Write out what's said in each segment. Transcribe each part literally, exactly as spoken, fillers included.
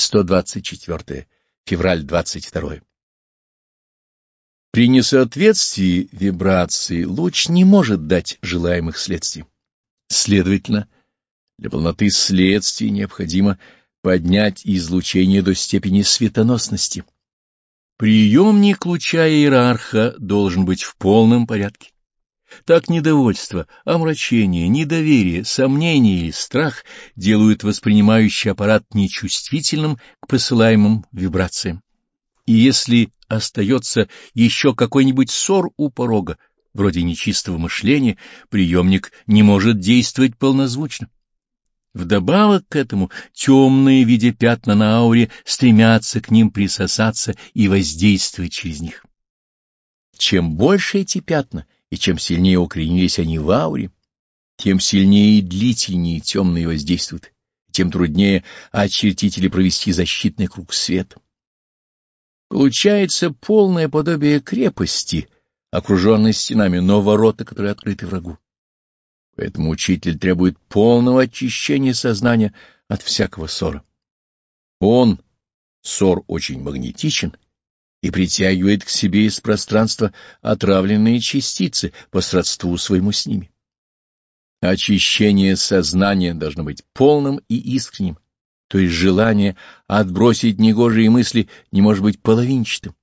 сто двадцать четыре. Февраль двадцать второй. При несоответствии вибрации луч не может дать желаемых следствий. Следовательно, для полноты следствий необходимо поднять излучение до степени светоносности. Приемник луча иерарха должен быть в полном порядке. Так недовольство, омрачение, недоверие, сомнение или страх делают воспринимающий аппарат нечувствительным к посылаемым вибрациям. И если остается еще какой-нибудь ссор у порога, вроде нечистого мышления, приемник не может действовать полнозвучно. Вдобавок к этому темные, видя пятна на ауре, стремятся к ним присосаться и воздействовать через них. Чем больше эти пятна, и чем сильнее укоренились они в ауре, тем сильнее и длительнее темные воздействуют, тем труднее очертить или провести защитный круг света. Получается полное подобие крепости, окруженной стенами, но ворота, которые открыты врагу. Поэтому учитель требует полного очищения сознания от всякого ссора. Он, ссор, очень магнетичен и притягивает к себе из пространства отравленные частицы по сродству своему с ними. Очищение сознания должно быть полным и искренним, то есть желание отбросить негожие мысли не может быть половинчатым.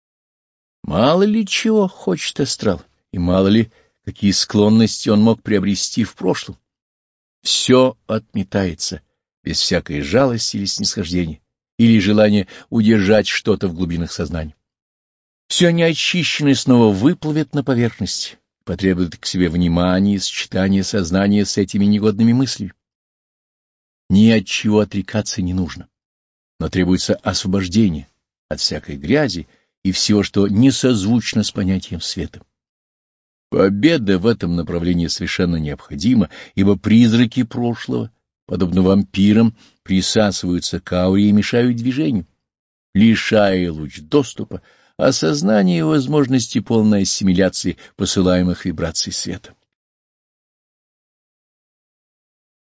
Мало ли чего хочет астрал, и мало ли какие склонности он мог приобрести в прошлом. Все отметается без всякой жалости или снисхождения, или желания удержать что-то в глубинах сознания. Все неочищенное снова выплывет на поверхность, потребует к себе внимания и сочетания сознания с этими негодными мыслями. Ни от чего отрекаться не нужно, но требуется освобождение от всякой грязи и всего, что не созвучно с понятием света. Победа в этом направлении совершенно необходима, ибо призраки прошлого, подобно вампирам, присасываются к ауре и мешают движению, лишая луч доступа, а сознание возможности полной ассимиляции посылаемых вибраций света.